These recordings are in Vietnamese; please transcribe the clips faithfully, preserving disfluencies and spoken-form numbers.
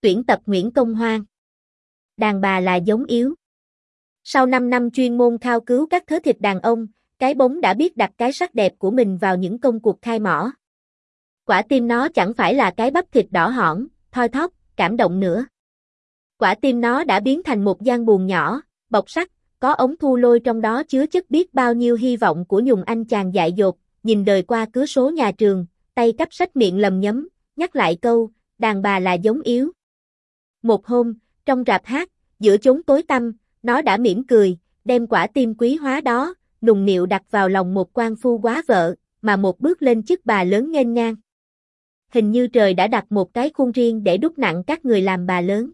Tuyển tập Nguyễn Công Hoan. Đàn bà là giống yếu. Sau năm năm chuyên môn khao cứu các thớ thịt đàn ông, cái bóng đã biết đặt cái sắc đẹp của mình vào những công cuộc khai mỏ. Quả tim nó chẳng phải là cái bắp thịt đỏ hỏn, thoi thóp, cảm động nữa. Quả tim nó đã biến thành một gian buồng nhỏ, bọc sắt, có ống thu lôi trong đó chứa chất biết bao nhiêu hy vọng của nhùng anh chàng dại dột, nhìn đời qua cứ số nhà trường, tay cắp sách miệng lầm nhấm, nhắc lại câu, đàn bà là giống yếu. Một hôm, trong rạp hát, giữa chốn tối tăm, nó đã mỉm cười, đem quả tim quý hóa đó, nùng nịu đặt vào lòng một quan phu quá vợ, mà một bước lên chức bà lớn nghênh ngang. Hình như trời đã đặt một cái khuôn riêng để đúc nặng các người làm bà lớn.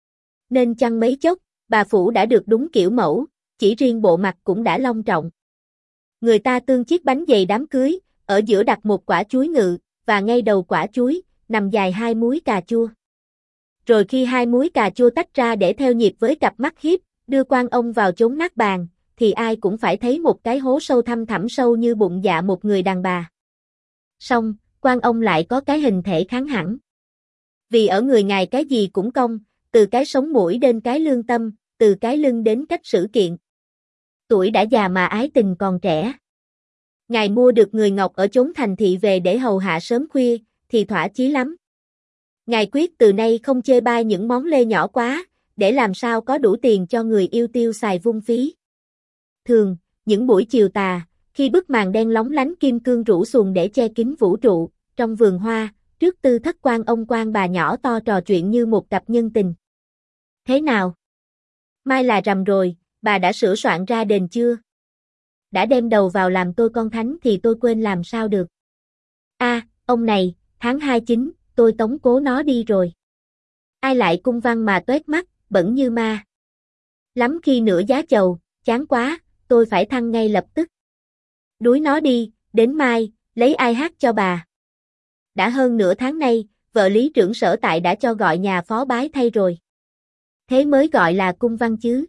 Nên chăng mấy chốc, bà Phủ đã được đúng kiểu mẫu, chỉ riêng bộ mặt cũng đã long trọng. Người ta tương chiếc bánh dày đám cưới, ở giữa đặt một quả chuối ngự, và ngay đầu quả chuối, nằm dài hai múi cà chua. Rồi khi hai múi cà chua tách ra để theo nhịp với cặp mắt hiếp, đưa quan ông vào chốn nát bàn, thì ai cũng phải thấy một cái hố sâu thăm thẳm sâu như bụng dạ một người đàn bà. Song, quan ông lại có cái hình thể kháng hẳn. Vì ở người ngài cái gì cũng công, từ cái sống mũi đến cái lương tâm, từ cái lưng đến cách xử kiện. Tuổi đã già mà ái tình còn trẻ. Ngài mua được người ngọc ở chốn thành thị về để hầu hạ sớm khuya, thì thỏa chí lắm. Ngài quyết từ nay không chê bai những món lê nhỏ quá, để làm sao có đủ tiền cho người yêu tiêu xài vung phí. Thường, những buổi chiều tà, khi bức màn đen lóng lánh kim cương rủ xuồng để che kín vũ trụ, trong vườn hoa, trước tư thất quan ông quan bà nhỏ to trò chuyện như một cặp nhân tình. Thế nào? Mai là rằm rồi, bà đã sửa soạn ra đền chưa? Đã đem đầu vào làm tôi con thánh thì tôi quên làm sao được. A, à, ông này, tháng hai chín, tôi tống cố nó đi rồi. Ai lại cung văn mà toét mắt, bẩn như ma. Lắm khi nửa giá chầu, chán quá, tôi phải thăng ngay lập tức. Đuối nó đi, đến mai, lấy ai hát cho bà. Đã hơn nửa tháng nay, vợ lý trưởng sở tại đã cho gọi nhà phó bái thay rồi. Thế mới gọi là cung văn chứ.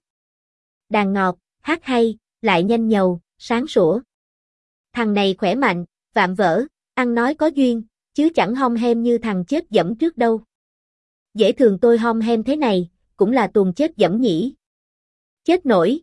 Đàn ngọt, hát hay, lại nhanh nhầu, sáng sủa. Thằng này khỏe mạnh, vạm vỡ, ăn nói có duyên, chứ chẳng hom hem như thằng chết dẫm trước đâu. Dễ thường tôi hom hem thế này, cũng là tuồng chết dẫm nhỉ. Chết nổi.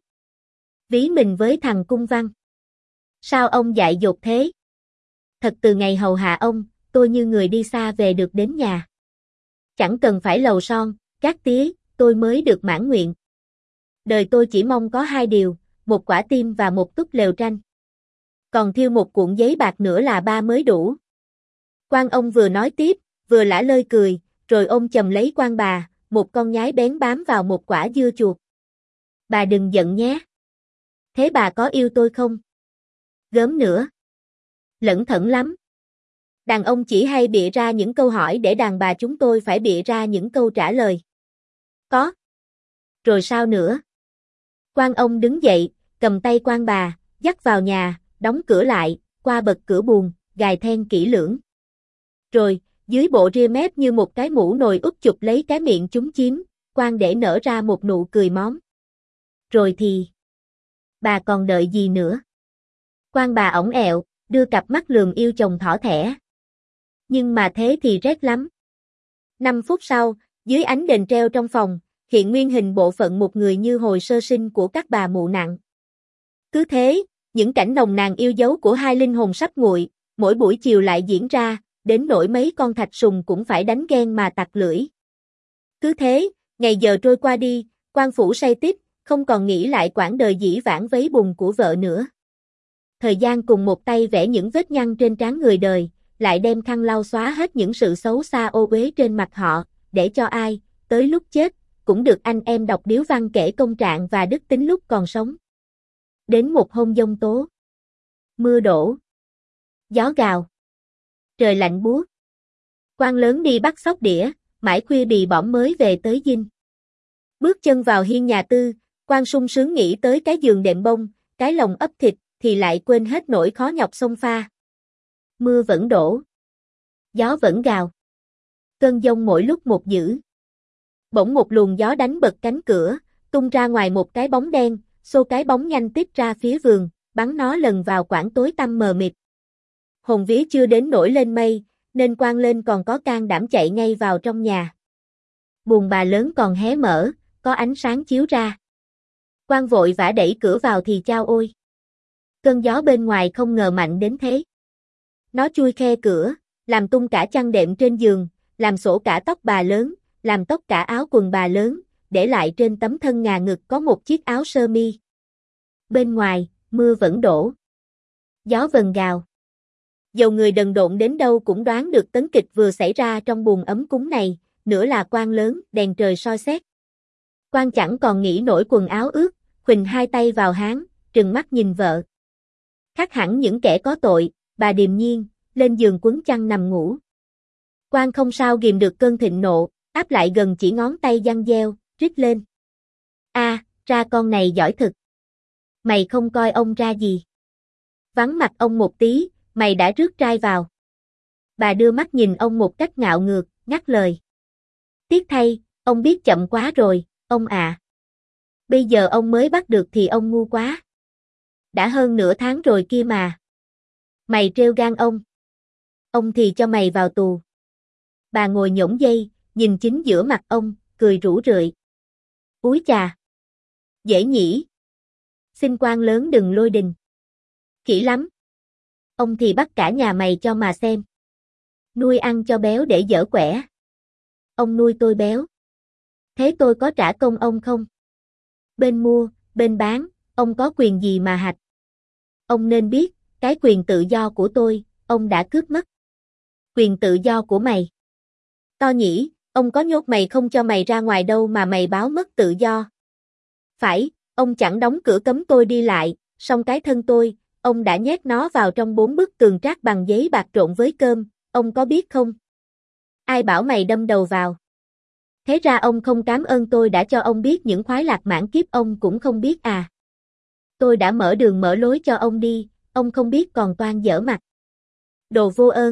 Ví mình với thằng cung văn. Sao ông dại dột thế? Thật từ ngày hầu hạ ông, tôi như người đi xa về được đến nhà. Chẳng cần phải lầu son, các tía, tôi mới được mãn nguyện. Đời tôi chỉ mong có hai điều, một quả tim và một túp lều tranh. Còn thiêu một cuộn giấy bạc nữa là ba mới đủ. Quan ông vừa nói tiếp, vừa lả lơi cười, rồi ôm chầm lấy quan bà, một con nhái bén bám vào một quả dưa chuột. Bà đừng giận nhé. Thế bà có yêu tôi không? Gớm nữa. Lẩn thẩn lắm. Đàn ông chỉ hay bịa ra những câu hỏi để đàn bà chúng tôi phải bịa ra những câu trả lời. Có. Rồi sao nữa? Quan ông đứng dậy, cầm tay quan bà, dắt vào nhà, đóng cửa lại, qua bật cửa buồng, gài then kỹ lưỡng. Rồi, dưới bộ ria mép như một cái mũ nồi úp chụp lấy cái miệng chúng chiếm, quan để nở ra một nụ cười móm. Rồi thì... Bà còn đợi gì nữa? Quan bà ổng ẹo, đưa cặp mắt lườm yêu chồng thỏ thẻ. Nhưng mà thế thì rét lắm. Năm phút sau, dưới ánh đèn treo trong phòng, hiện nguyên hình bộ phận một người như hồi sơ sinh của các bà mụ nặng. Cứ thế, những cảnh nồng nàn yêu dấu của hai linh hồn sắp nguội, mỗi buổi chiều lại diễn ra, đến nỗi mấy con thạch sùng cũng phải đánh ghen mà tặc lưỡi. Cứ thế, ngày giờ trôi qua đi, quan phủ say tít, không còn nghĩ lại quãng đời dĩ vãng vấy bùn của vợ nữa. Thời gian cùng một tay vẽ những vết nhăn trên trán người đời, lại đem khăn lau xóa hết những sự xấu xa ô uế trên mặt họ, để cho ai, tới lúc chết, cũng được anh em đọc điếu văn kể công trạng và đức tính lúc còn sống. Đến một hôm giông tố. Mưa đổ. Gió gào. Trời lạnh buốt. Quan lớn đi bắt sóc đĩa, mãi khuya bì bõm mới về tới dinh. Bước chân vào hiên nhà tư, quan sung sướng nghĩ tới cái giường đệm bông, cái lồng ấp thịt, thì lại quên hết nỗi khó nhọc xông pha. Mưa vẫn đổ. Gió vẫn gào. Cơn giông mỗi lúc một dữ. Bỗng một luồng gió đánh bật cánh cửa, tung ra ngoài một cái bóng đen, xô cái bóng nhanh tít ra phía vườn, bắn nó lần vào quãng tối tăm mờ mịt. Hồn vía chưa đến nổi lên mây, nên quan lên còn có can đảm chạy ngay vào trong nhà. buồng bà lớn còn hé mở, có ánh sáng chiếu ra. Quan vội vã đẩy cửa vào thì chao ôi. Cơn gió bên ngoài không ngờ mạnh đến thế. Nó chui khe cửa, làm tung cả chăn đệm trên giường, làm xổ cả tóc bà lớn, làm tóc cả áo quần bà lớn, để lại trên tấm thân ngà ngực có một chiếc áo sơ mi. Bên ngoài, mưa vẫn đổ. Gió vần gào. Dầu người đần độn đến đâu cũng đoán được tấn kịch vừa xảy ra trong buồng ấm cúng này, nữa là Quan lớn, đèn trời soi xét. Quan chẳng còn nghĩ nổi quần áo ướt, khuỳnh hai tay vào háng, trừng mắt nhìn vợ. Khác hẳn những kẻ có tội, bà điềm nhiên, lên giường quấn chăn nằm ngủ. Quan không sao ghìm được cơn thịnh nộ, áp lại gần chỉ ngón tay giăng gieo, rít lên. A, à, ra con này giỏi thực. Mày không coi ông ra gì. Vắng mặt ông một tí, mày đã rước trai vào. Bà đưa mắt nhìn ông một cách ngạo ngược, ngắt lời. Tiếc thay, ông biết chậm quá rồi, ông à. Bây giờ ông mới bắt được thì ông ngu quá. Đã hơn nửa tháng rồi kia mà. Mày trêu gan ông. Ông thì cho mày vào tù. Bà ngồi nhổn dây, nhìn chính giữa mặt ông, cười rủ rượi. Úi chà. Dễ nhỉ. Xin Quan lớn đừng lôi đình. Khỉ lắm. Ông thì bắt cả nhà mày cho mà xem. Nuôi ăn cho béo để dở quẻ. Ông nuôi tôi béo. Thế tôi có trả công ông không? Bên mua, bên bán, ông có quyền gì mà hạch? Ông nên biết, cái quyền tự do của tôi, ông đã cướp mất. Quyền tự do của mày. To nhỉ, ông có nhốt mày không cho mày ra ngoài đâu mà mày báo mất tự do. Phải, ông chẳng đóng cửa cấm tôi đi lại, song cái thân tôi, ông đã nhét nó vào trong bốn bức tường trát bằng giấy bạc trộn với cơm, ông có biết không? Ai bảo mày đâm đầu vào? Thế ra ông không cảm ơn tôi đã cho ông biết những khoái lạc mãn kiếp ông cũng không biết à. Tôi đã mở đường mở lối cho ông đi, ông không biết còn toan dở mặt. Đồ vô ơn.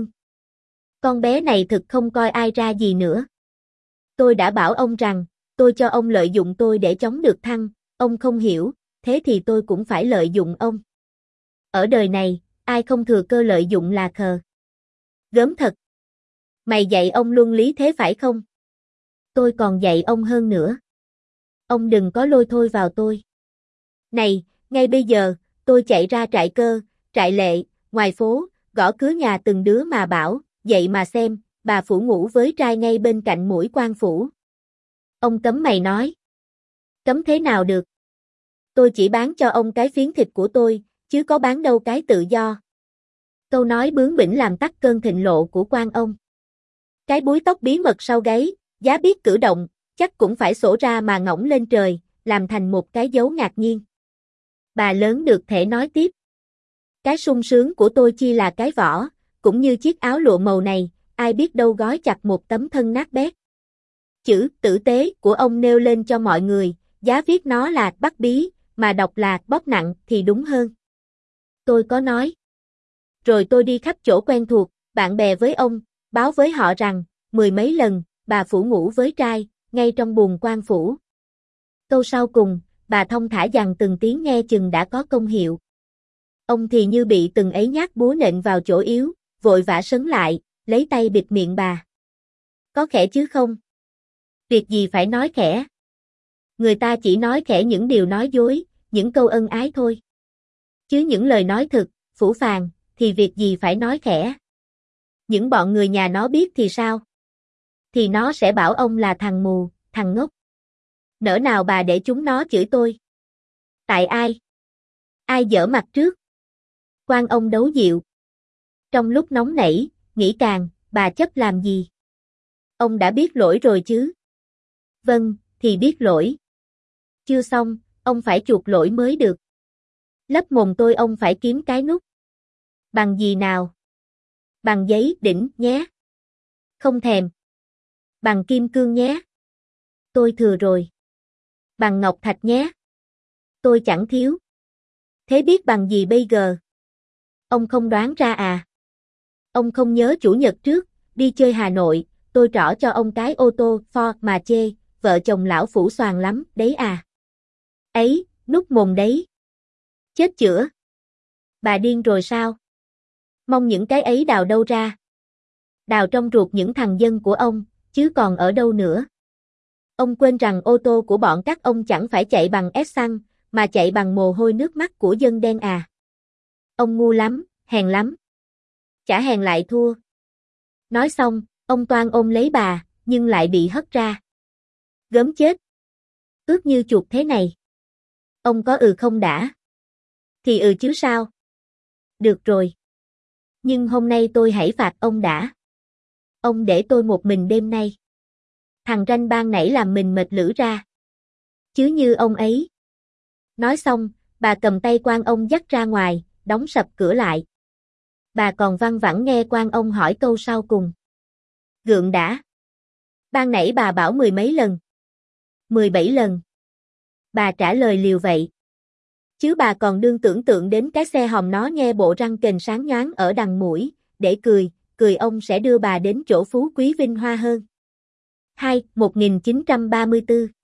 Con bé này thực không coi ai ra gì nữa. Tôi đã bảo ông rằng, tôi cho ông lợi dụng tôi để chống được thăng, ông không hiểu, thế thì tôi cũng phải lợi dụng ông. Ở đời này, ai không thừa cơ lợi dụng là khờ. Gớm thật. Mày dạy ông luân lý thế phải không? Tôi còn dạy ông hơn nữa. Ông đừng có lôi thôi vào tôi. Này, ngay bây giờ, tôi chạy ra trại Cơ, trại Lệ, ngoài phố, gõ cửa nhà từng đứa mà bảo, dậy mà xem, bà phủ ngủ với trai ngay bên cạnh mũi quan phủ. Ông cấm mày nói. Cấm thế nào được? Tôi chỉ bán cho ông cái phiến thịt của tôi, chứ có bán đâu cái tự do. Câu nói bướng bỉnh làm tắt cơn thịnh nộ của quan ông. Cái búi tóc bí mật sau gáy, giá biết cử động, chắc cũng phải sổ ra mà ngỗng lên trời, làm thành một cái dấu ngạc nhiên. Bà lớn được thể nói tiếp. Cái sung sướng của tôi chi là cái vỏ, cũng như chiếc áo lụa màu này, ai biết đâu gói chặt một tấm thân nát bét. Chữ tử tế của ông nêu lên cho mọi người, giá viết nó là bắt bí, mà đọc là bóp nặng thì đúng hơn. Tôi có nói. Rồi tôi đi khắp chỗ quen thuộc, bạn bè với ông, báo với họ rằng, mười mấy lần, bà phủ ngủ với trai, ngay trong buồng quan phủ. Câu sau cùng, bà thông thả dằn từng tiếng nghe chừng đã có công hiệu. Ông thì như bị từng ấy nhát búa nện vào chỗ yếu, vội vã sấn lại, lấy tay bịt miệng bà. Có khẽ chứ không? Việc gì phải nói khẽ? Người ta chỉ nói khẽ những điều nói dối, những câu ân ái thôi. Chứ những lời nói thực, phũ phàng, thì việc gì phải nói khẽ? Những bọn người nhà nó biết thì sao? Thì nó sẽ bảo ông là thằng mù, thằng ngốc. Nỡ nào bà để chúng nó chửi tôi? Tại ai? Ai dở mặt trước? Quan ông đấu dịu. Trong lúc nóng nảy, nghĩ càng, bà chấp làm gì? Ông đã biết lỗi rồi chứ? Vâng, thì biết lỗi. Chưa xong, ông phải chuộc lỗi mới được. Lấp mồm tôi ông phải kiếm cái nút. Bằng gì nào? Bằng giấy đỉnh nhé. Không thèm. Bằng kim cương nhé. Tôi thừa rồi. Bằng ngọc thạch nhé. Tôi chẳng thiếu. Thế biết bằng gì bây giờ? Ông không đoán ra à? Ông không nhớ chủ nhật trước, đi chơi Hà Nội, tôi trỏ cho ông cái ô tô Ford mà chê, vợ chồng lão phủ xoàng lắm, đấy à? Ấy, nút mồm đấy. Chết chữa. Bà điên rồi sao? Mong những cái ấy đào đâu ra? Đào trong ruột những thằng dân của ông, chứ còn ở đâu nữa? Ông quên rằng ô tô của bọn các ông chẳng phải chạy bằng ép xăng, mà chạy bằng mồ hôi nước mắt của dân đen à. Ông ngu lắm, hèn lắm. Chả hèn lại thua. Nói xong, ông toan ôm lấy bà, nhưng lại bị hất ra. Gớm chết. Ướt như chuột thế này. Ông có ừ không đã? Thì ừ chứ sao? Được rồi. Nhưng hôm nay tôi hãy phạt ông đã. Ông để tôi một mình đêm nay. Thằng ranh ban nãy làm mình mệt lử ra. Chứ như ông ấy. Nói xong, bà cầm tay quan ông dắt ra ngoài, đóng sập cửa lại. Bà còn văng vẳng nghe quan ông hỏi câu sau cùng. Gượng đã. Ban nãy bà bảo mười mấy lần. Mười bảy lần. Bà trả lời liều vậy. Chứ bà còn đương tưởng tượng đến cái xe hòm nó nghe bộ răng kềnh sáng nhoáng ở đằng mũi, để cười, cười ông sẽ đưa bà đến chỗ phú quý vinh hoa hơn. hai. một nghìn chín trăm ba mươi tư